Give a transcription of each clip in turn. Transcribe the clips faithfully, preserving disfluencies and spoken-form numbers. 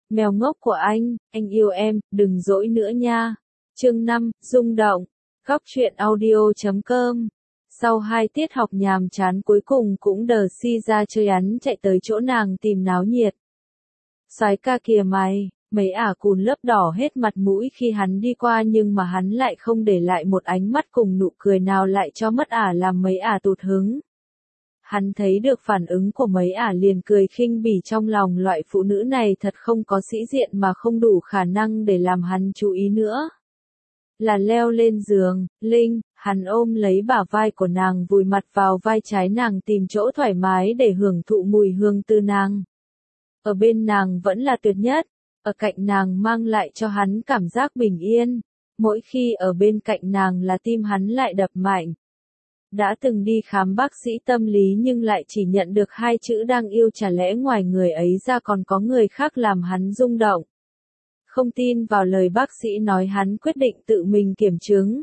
Mèo ngốc của anh, anh yêu em, đừng dỗi nữa nha. Chương năm, rung động. Góc truyện audio chấm com. Sau hai tiết học nhàm chán cuối cùng cũng đờ si ra chơi hắn chạy tới chỗ nàng tìm náo nhiệt. Soái ca kìa mày, mấy ả cùn lớp đỏ hết mặt mũi khi hắn đi qua nhưng mà hắn lại không để lại một ánh mắt cùng nụ cười nào lại cho mất ả làm mấy ả tụt hứng. Hắn thấy được phản ứng của mấy ả liền cười khinh bỉ trong lòng loại phụ nữ này thật không có sĩ diện mà không đủ khả năng để làm hắn chú ý nữa. Là leo lên giường, Linh, hắn ôm lấy bả vai của nàng vùi mặt vào vai trái nàng tìm chỗ thoải mái để hưởng thụ mùi hương từ nàng. Ở bên nàng vẫn là tuyệt nhất, ở cạnh nàng mang lại cho hắn cảm giác bình yên, mỗi khi ở bên cạnh nàng là tim hắn lại đập mạnh. Đã từng đi khám bác sĩ tâm lý nhưng lại chỉ nhận được hai chữ đang yêu, chả lẽ ngoài người ấy ra còn có người khác làm hắn rung động. Không tin vào lời bác sĩ nói hắn quyết định tự mình kiểm chứng.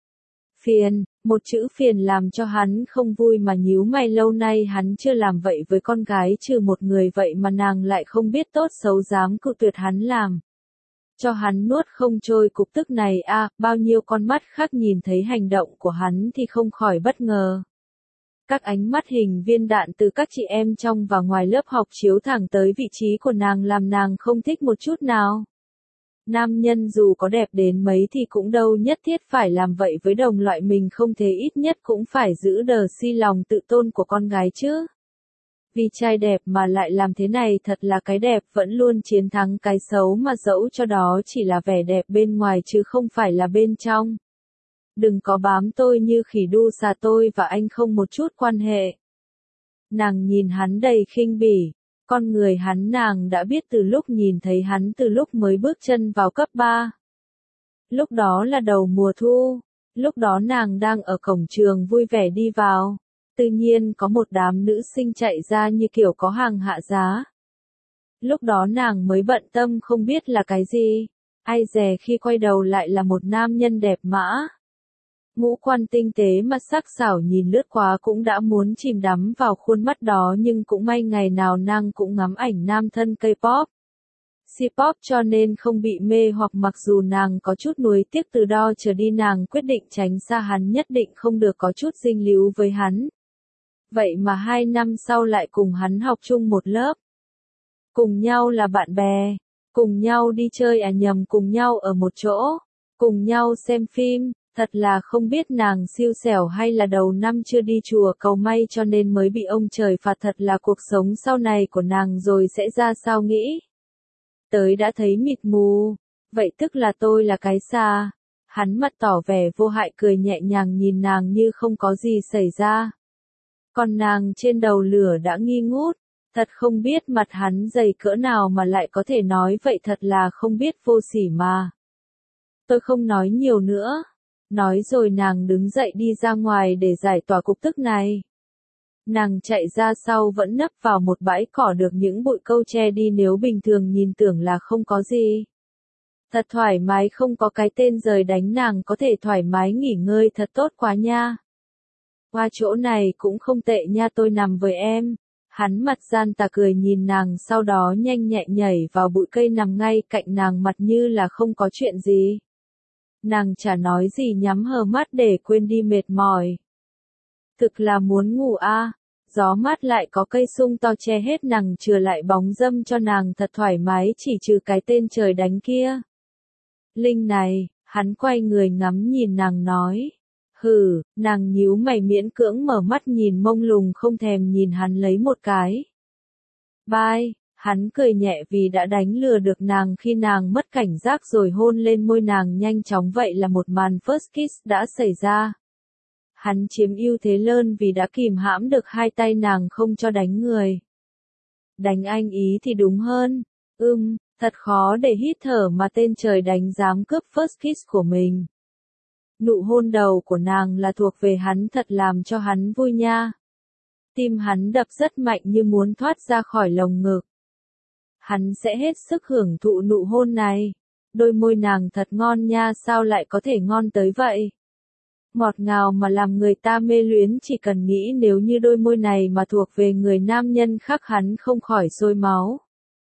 Phiền, một chữ phiền làm cho hắn không vui mà nhíu mày, lâu nay hắn chưa làm vậy với con gái trừ một người vậy mà nàng lại không biết tốt xấu dám cự tuyệt hắn làm. Cho hắn nuốt không trôi cục tức này a, à, bao nhiêu con mắt khác nhìn thấy hành động của hắn thì không khỏi bất ngờ. Các ánh mắt hình viên đạn từ các chị em trong và ngoài lớp học chiếu thẳng tới vị trí của nàng làm nàng không thích một chút nào. Nam nhân dù có đẹp đến mấy thì cũng đâu nhất thiết phải làm vậy với đồng loại mình, không thế ít nhất cũng phải giữ đờ si lòng tự tôn của con gái chứ. Vì trai đẹp mà lại làm thế này, thật là cái đẹp vẫn luôn chiến thắng cái xấu, mà dẫu cho đó chỉ là vẻ đẹp bên ngoài chứ không phải là bên trong. Đừng có bám tôi như khỉ đu xà, tôi và anh không một chút quan hệ. Nàng nhìn hắn đầy khinh bỉ. Con người hắn nàng đã biết từ lúc nhìn thấy hắn, từ lúc mới bước chân vào cấp ba. Lúc đó là đầu mùa thu, lúc đó nàng đang ở cổng trường vui vẻ đi vào. Tự nhiên có một đám nữ sinh chạy ra như kiểu có hàng hạ giá. Lúc đó nàng mới bận tâm không biết là cái gì. Ai dè khi quay đầu lại là một nam nhân đẹp mã. Ngũ quan tinh tế mà sắc sảo, nhìn lướt quá cũng đã muốn chìm đắm vào khuôn mắt đó, nhưng cũng may ngày nào nàng cũng ngắm ảnh nam thân K-pop. C-pop cho nên không bị mê hoặc, mặc dù nàng có chút nuối tiếc, từ đó trở đi nàng quyết định tránh xa hắn, nhất định không được có chút dinh líu với hắn. Vậy mà hai năm sau lại cùng hắn học chung một lớp. Cùng nhau là bạn bè, cùng nhau đi chơi à nhầm cùng nhau ở một chỗ, cùng nhau xem phim. Thật là không biết nàng siêu xẻo hay là đầu năm chưa đi chùa cầu may cho nên mới bị ông trời phạt. Thật là cuộc sống sau này của nàng rồi sẽ ra sao nghĩ. Tới đã thấy mịt mù, vậy tức là tôi là cái xa. Hắn mặt tỏ vẻ vô hại cười nhẹ nhàng nhìn nàng như không có gì xảy ra. Còn nàng trên đầu lửa đã nghi ngút, thật không biết mặt hắn dày cỡ nào mà lại có thể nói vậy, thật là không biết vô sỉ mà. Tôi không nói nhiều nữa. Nói rồi nàng đứng dậy đi ra ngoài để giải tỏa cục tức này. Nàng chạy ra sau vẫn nấp vào một bãi cỏ được những bụi cau che đi, nếu bình thường nhìn tưởng là không có gì. Thật thoải mái, không có cái tên rời đánh, nàng có thể thoải mái nghỉ ngơi thật tốt quá nha. Qua chỗ này cũng không tệ nha, tôi nằm với em. Hắn mặt gian tà cười nhìn nàng, sau đó nhanh nhẹ nhảy vào bụi cây nằm ngay cạnh nàng, mặt như là không có chuyện gì. Nàng chả nói gì, nhắm hờ mắt để quên đi mệt mỏi. Thực là muốn ngủ a. À. Gió mát lại có cây sung to che hết nàng, chừa lại bóng râm cho nàng thật thoải mái, chỉ trừ cái tên trời đánh kia. Linh này, hắn quay người ngắm nhìn nàng nói. Hừ, nàng nhíu mày miễn cưỡng mở mắt nhìn mông lung, không thèm nhìn hắn lấy một cái. Bye. Hắn cười nhẹ vì đã đánh lừa được nàng khi nàng mất cảnh giác rồi hôn lên môi nàng nhanh chóng, vậy là một màn first kiss đã xảy ra. Hắn chiếm ưu thế lớn vì đã kìm hãm được hai tay nàng không cho đánh người. Đánh anh ý thì đúng hơn. Ừm, thật khó để hít thở mà tên trời đánh dám cướp first kiss của mình. Nụ hôn đầu của nàng là thuộc về hắn, thật làm cho hắn vui nha. Tim hắn đập rất mạnh như muốn thoát ra khỏi lồng ngực. Hắn sẽ hết sức hưởng thụ nụ hôn này. Đôi môi nàng thật ngon nha, sao lại có thể ngon tới vậy? Ngọt ngào mà làm người ta mê luyến, chỉ cần nghĩ nếu như đôi môi này mà thuộc về người nam nhân khác hắn không khỏi sôi máu.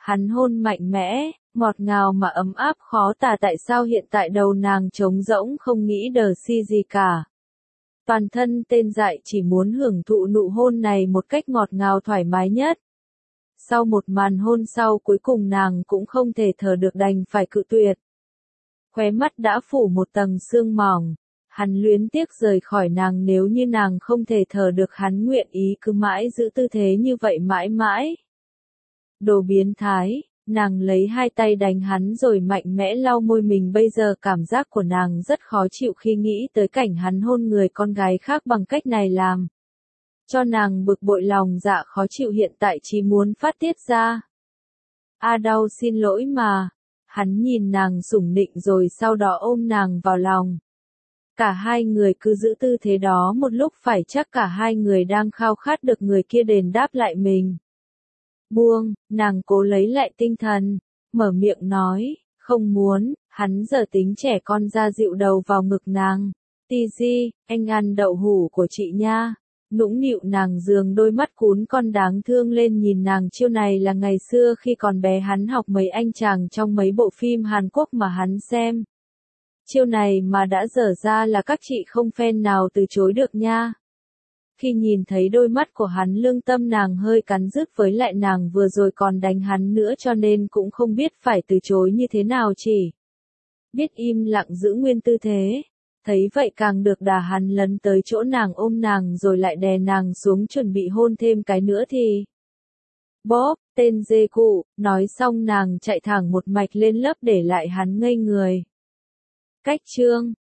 Hắn hôn mạnh mẽ, ngọt ngào mà ấm áp khó tả, tại sao hiện tại đầu nàng trống rỗng không nghĩ đờ si gì cả. Toàn thân tên dại chỉ muốn hưởng thụ nụ hôn này một cách ngọt ngào thoải mái nhất. Sau một màn hôn sau cuối cùng nàng cũng không thể thở được đành phải cự tuyệt. Khóe mắt đã phủ một tầng sương mỏng. Hắn luyến tiếc rời khỏi nàng, nếu như nàng không thể thở được hắn nguyện ý cứ mãi giữ tư thế như vậy mãi mãi. Đồ biến thái, nàng lấy hai tay đánh hắn rồi mạnh mẽ lau môi mình, bây giờ cảm giác của nàng rất khó chịu khi nghĩ tới cảnh hắn hôn người con gái khác bằng cách này làm cho nàng bực bội, lòng dạ khó chịu, hiện tại chỉ muốn phát tiết ra. A đau, xin lỗi mà. Hắn nhìn nàng sủng nịnh rồi sau đó ôm nàng vào lòng. Cả hai người cứ giữ tư thế đó một lúc, phải chắc cả hai người đang khao khát được người kia đền đáp lại mình. Buông, nàng cố lấy lại tinh thần, mở miệng nói, không muốn. Hắn giờ tính trẻ con ra dịu đầu vào ngực nàng. Tizi, anh ăn đậu hũ của chị nha. Nũng nịu nàng giương đôi mắt cún con đáng thương lên nhìn nàng. Chiêu này là ngày xưa khi còn bé hắn học mấy anh chàng trong mấy bộ phim Hàn Quốc mà hắn xem. Chiêu này mà đã dở ra là các chị không fan nào từ chối được nha. Khi nhìn thấy đôi mắt của hắn, lương tâm nàng hơi cắn rứt, với lại nàng vừa rồi còn đánh hắn nữa cho nên cũng không biết phải từ chối như thế nào, chỉ biết im lặng giữ nguyên tư thế. Thấy vậy càng được đà, hắn lấn tới chỗ nàng, ôm nàng rồi lại đè nàng xuống chuẩn bị hôn thêm cái nữa thì bóp, tên dê cụ. Nói xong nàng chạy thẳng một mạch lên lớp để lại hắn ngây người. Cách chương